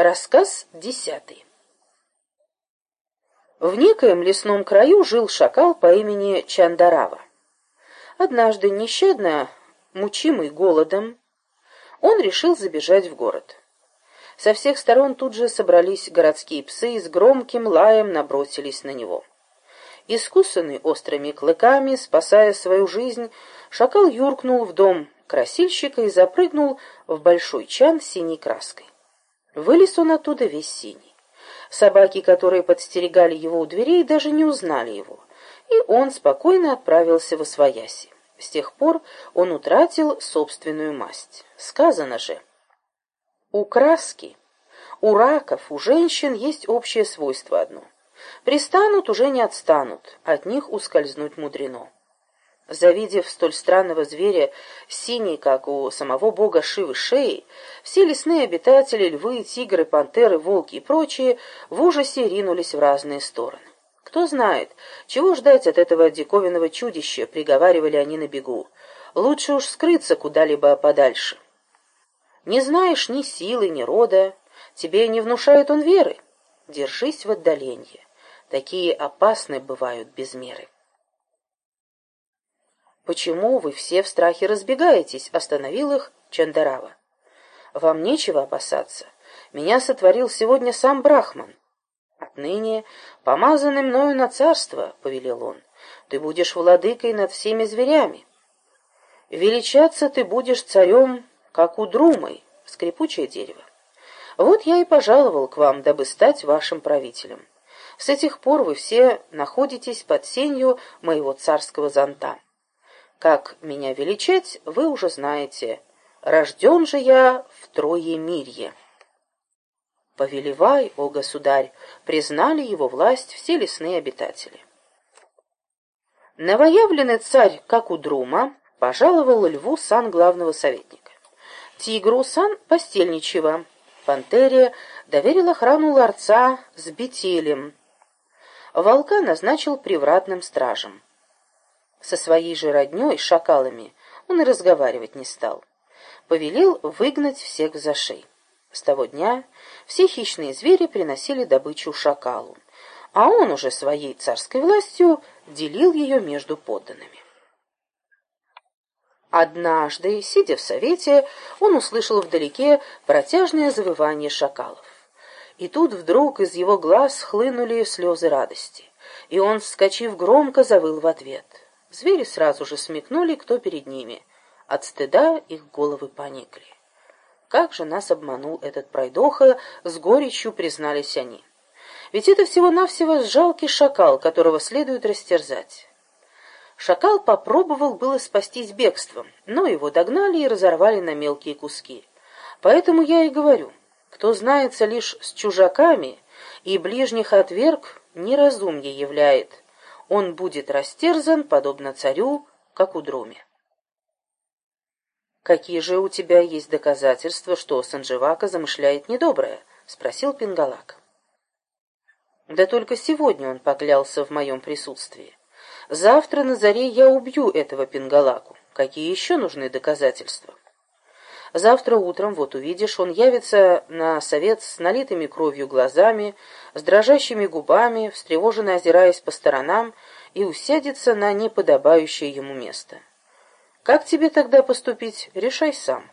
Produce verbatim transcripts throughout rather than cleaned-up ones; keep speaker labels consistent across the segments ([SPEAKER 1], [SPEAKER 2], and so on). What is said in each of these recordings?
[SPEAKER 1] Рассказ десятый. В некоем лесном краю жил шакал по имени Чандарава. Однажды, нещадно мучимый голодом, он решил забежать в город. Со всех сторон тут же собрались городские псы и с громким лаем набросились на него. Искусанный острыми клыками, спасая свою жизнь, шакал юркнул в дом красильщика и запрыгнул в большой чан с синей краской. Вылез он оттуда весь синий. Собаки, которые подстерегали его у дверей, даже не узнали его, и он спокойно отправился восвояси. С тех пор он утратил собственную масть. Сказано же: у краски, у раков, у женщин есть общее свойство одно: пристанут, уже не отстанут, от них ускользнуть мудрено. Завидев столь странного зверя, синий, как у самого бога Шивы, шеи, все лесные обитатели, львы, тигры, пантеры, волки и прочие, в ужасе ринулись в разные стороны. Кто знает, чего ждать от этого диковинного чудища, приговаривали они на бегу. Лучше уж скрыться куда-либо подальше. Не знаешь ни силы, ни рода, тебе не внушает он веры. Держись в отдалении. Такие опасны бывают без меры. «Почему вы все в страхе разбегаетесь?» — остановил их Чандарава. «Вам нечего опасаться. Меня сотворил сегодня сам Брахман. Отныне, помазанный мною на царство, — повелел он, — ты будешь владыкой над всеми зверями. Величаться ты будешь царем, как удрумой, скрипучее дерево. Вот я и пожаловал к вам, дабы стать вашим правителем. С этих пор вы все находитесь под сенью моего царского зонта. Как меня величать, вы уже знаете. Рожден же я в Троемирье. Повелевай, о государь, признали его власть все лесные обитатели. Новоявленный царь Какудрума пожаловал льву сан главного советника, тигру сан постельничьего, пантере доверил охрану ларца с бетелем, волка назначил привратным стражем. Со своей же роднёй, шакалами, он и разговаривать не стал. Повелел выгнать всех в зашей. С того дня все хищные звери приносили добычу шакалу, а он уже своей царской властью делил ее между подданными. Однажды, сидя в совете, он услышал вдалеке протяжное завывание шакалов. И тут вдруг из его глаз хлынули слезы радости, и он, вскочив, громко завыл в ответ. Звери сразу же смекнули, кто перед ними. От стыда их головы поникли. Как же нас обманул этот пройдоха, с горечью признались они. Ведь это всего-навсего жалкий шакал, которого следует растерзать. Шакал попробовал было спастись бегством, но его догнали и разорвали на мелкие куски. Поэтому я и говорю, кто знается лишь с чужаками и ближних отверг, неразумье являет. Он будет растерзан, подобно царю, как у Друме. «Какие же у тебя есть доказательства, что Сандживака замышляет недоброе?» — спросил Пингалак. «Да только сегодня он поклялся в моем присутствии. Завтра на заре я убью этого Пингалаку. Какие еще нужны доказательства? Завтра утром, вот увидишь, он явится на совет с налитыми кровью глазами, с дрожащими губами, встревоженно озираясь по сторонам, и усядется на неподобающее ему место. Как тебе тогда поступить, решай сам».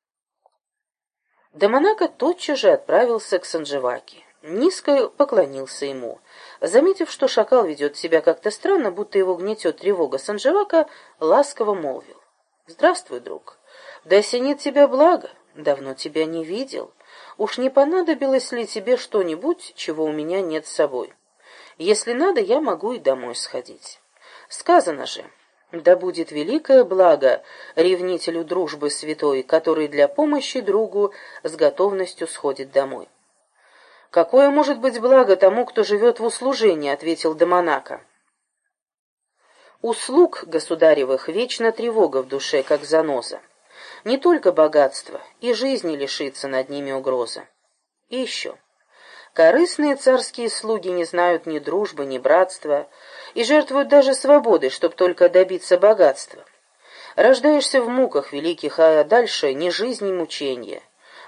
[SPEAKER 1] Даманака тотчас же отправился к Сандживаке. Низко поклонился ему. Заметив, что шакал ведет себя как-то странно, будто его гнетет тревога, Сандживака ласково молвил: «Здравствуй, друг. Да осенит тебя благо. Давно тебя не видел. Уж не понадобилось ли тебе что-нибудь, чего у меня нет с собой? Если надо, я могу и домой сходить. Сказано же: да будет великое благо ревнителю дружбы святой, который для помощи другу с готовностью сходит домой». «Какое может быть благо тому, кто живет в услужении?» — ответил Даманака. «У слуг государевых вечно тревога в душе, как заноза. Не только богатство, и жизни лишится над ними угроза. И еще. Корыстные царские слуги не знают ни дружбы, ни братства, и жертвуют даже свободой, чтоб только добиться богатства. Рождаешься в муках великих, а дальше ни жизнь, ни мученье.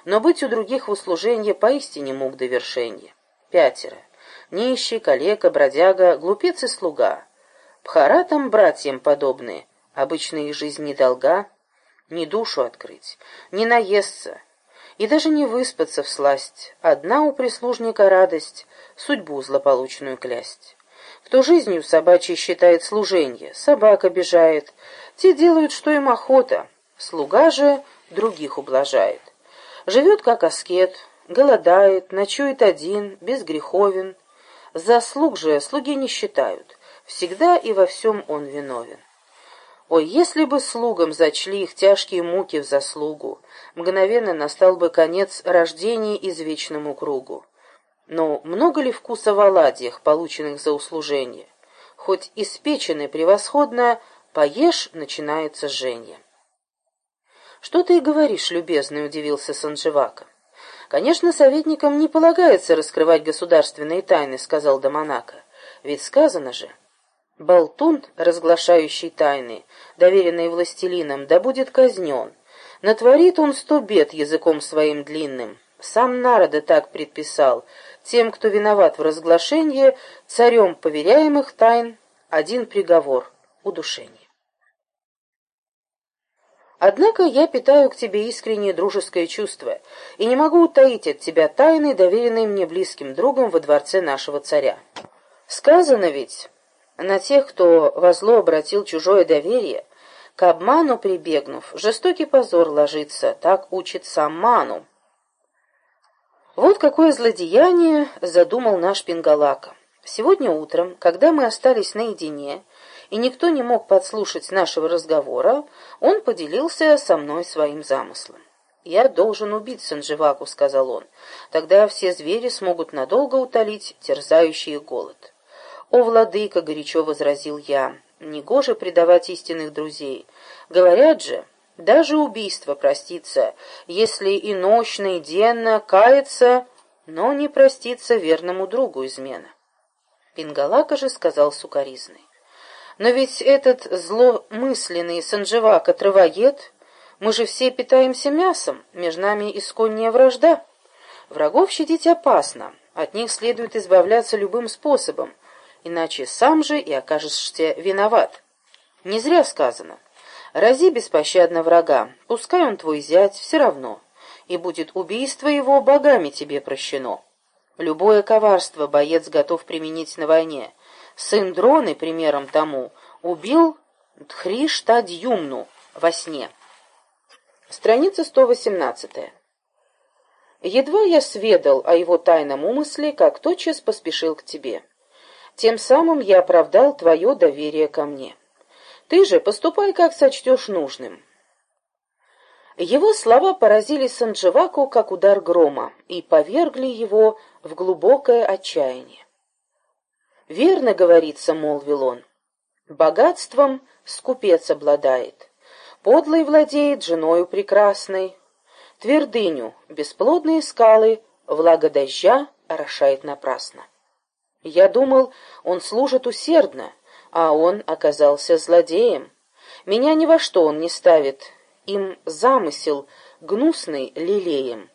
[SPEAKER 1] но быть у других в услуженье поистине мук довершенье. Пятеро. Нищий, калека, бродяга, глупец и слуга. Бхаратам братьям подобные, обычно их жизнь недолга, ни душу открыть, ни наесться, и даже не выспаться всласть. Одна у прислужника радость, судьбу злополучную клясть. Кто жизнью собачьей считает служенье, собак обижает, те делают, что им охота, слуга же других ублажает. Живет как аскет, голодает, ночует один, безгреховен. Заслуг же слуги не считают, всегда и во всем он виновен. Ой, если бы слугам зачли их тяжкие муки в заслугу, мгновенно настал бы конец рождений извечному кругу. Но много ли вкуса в оладьях, полученных за услужение? Хоть испеченный превосходно, поешь, начинается жжение. «Что ты и говоришь, любезный?» — удивился Сандживака. «Конечно, советникам не полагается раскрывать государственные тайны», — сказал Даманака. «Ведь сказано же, болтун, разглашающий тайны, доверенные властелинам, да будет казнен. Натворит он сто бед языком своим длинным. Сам Нарада так предписал. Тем, кто виноват в разглашении, царем поверяемых тайн, один приговор — удушение. Однако я питаю к тебе искреннее дружеское чувство и не могу утаить от тебя тайны, доверенные мне близким другом во дворце нашего царя. Сказано ведь, на тех, кто во зло обратил чужое доверие, к обману прибегнув, жестокий позор ложится, так учит сам Ману. Вот какое злодеяние задумал наш Пингалака. Сегодня утром, когда мы остались наедине, и никто не мог подслушать нашего разговора, он поделился со мной своим замыслом. «Я должен убить Сандживаку», — сказал он, — «тогда все звери смогут надолго утолить терзающий их голод». «О, владыка», — горячо возразил я, — «негоже предавать истинных друзей. Говорят же, даже убийство простится, если и ночно, и денно кается, но не простится верному другу измена». Пингалака же сказал сукоризный: «Но ведь этот зломысленный Сандживака травоед, мы же все питаемся мясом, между нами исконняя вражда. Врагов щадить опасно, от них следует избавляться любым способом, иначе сам же и окажешься виноват. Не зря сказано: рази беспощадно врага, пускай он твой зять, все равно, и будет убийство его богами тебе прощено. Любое коварство боец готов применить на войне. Сын Дроны, примером тому, убил Дхриштадьюмну во сне». Страница сто восемнадцатая. «Едва я сведал о его тайном умысле, как тотчас поспешил к тебе. Тем самым я оправдал твое доверие ко мне. Ты же поступай, как сочтешь нужным». Его слова поразили Сандживаку, как удар грома, и повергли его в глубокое отчаяние. «Верно говорится, — молвил он, — богатством скупец обладает, подлый владеет женою прекрасной, твердыню, бесплодные скалы, влага дождя орошает напрасно. Я думал, он служит усердно, а он оказался злодеем. Меня ни во что он не ставит, им замысел гнусный лелеем.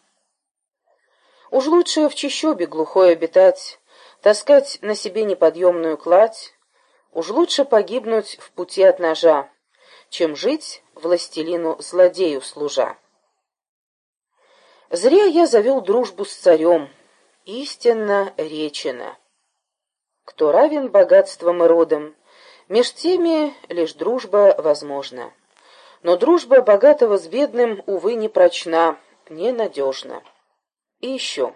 [SPEAKER 1] Уж лучше в чащобе глухой обитать, таскать на себе неподъемную кладь, уж лучше погибнуть в пути от ножа, чем жить властелину-злодею служа. Зря я завел дружбу с царем, истинно речено. Кто равен богатством и родом, меж теми лишь дружба возможна. Но дружба богатого с бедным, увы, не прочна, ненадежна. И еще.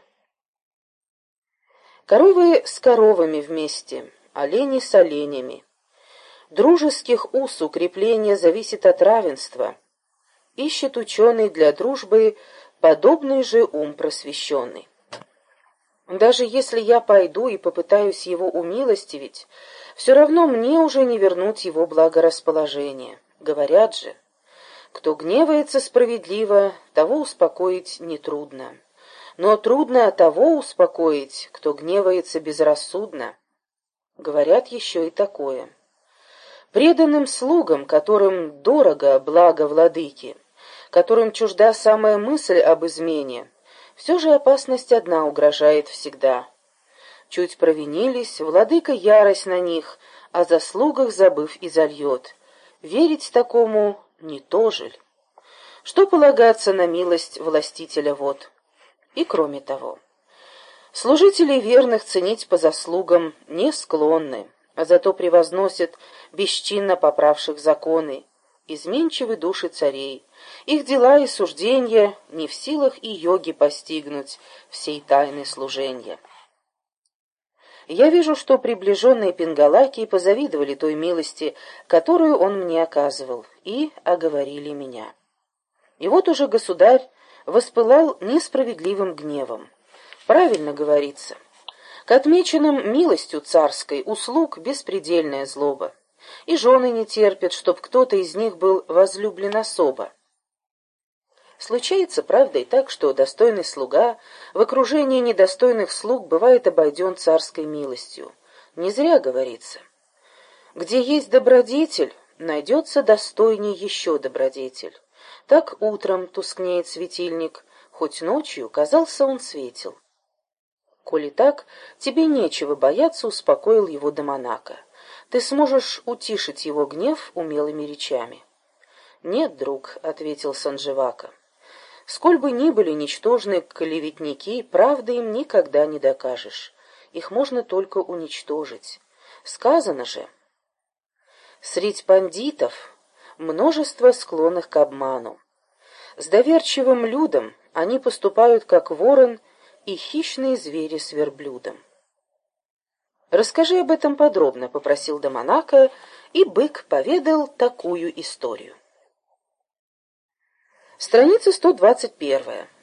[SPEAKER 1] Коровы с коровами вместе, олени с оленями. Дружеских уз укрепление зависит от равенства. Ищет ученый для дружбы подобный же ум просвещенный. Даже если я пойду и попытаюсь его умилостивить, все равно мне уже не вернуть его благорасположение. Говорят же, кто гневается справедливо, того успокоить нетрудно. Но трудно того успокоить, кто гневается безрассудно. Говорят еще и такое: преданным слугам, которым дорого благо владыки, которым чужда самая мысль об измене, все же опасность одна угрожает всегда. Чуть провинились, владыка ярость на них, о заслугах забыв изольет. Верить такому не то же ль? Что полагаться на милость властителя вод? И кроме того, служителей верных ценить по заслугам не склонны, а зато превозносят бесчинно поправших законы, изменчивы души царей, их дела и суждения не в силах и йоги постигнуть всей тайны служения. Я вижу, что приближенные Пингалаки позавидовали той милости, которую он мне оказывал, и оговорили меня. И вот уже государь воспылал несправедливым гневом. Правильно говорится. К отмеченным милостью царской услуг беспредельная злоба, и жены не терпят, чтоб кто-то из них был возлюблен особо. Случается, правда, и так, что достойный слуга в окружении недостойных слуг бывает обойден царской милостью. Не зря говорится. Где есть добродетель, найдется достойней еще добродетель. Так утром тускнеет светильник, хоть ночью казался он светел. Коли так, тебе нечего бояться, успокоил его Даманака. Ты сможешь утишить его гнев умелыми речами. Нет, друг, ответил Сандживака. Сколь бы ни были ничтожны клеветники, правды им никогда не докажешь. Их можно только уничтожить. Сказано же, средь пандитов множество склонных к обману. С доверчивым людом они поступают, как ворон и хищные звери с верблюдом. «Расскажи об этом подробно», — попросил Даманака, и бык поведал такую историю. Страница сто двадцать первая.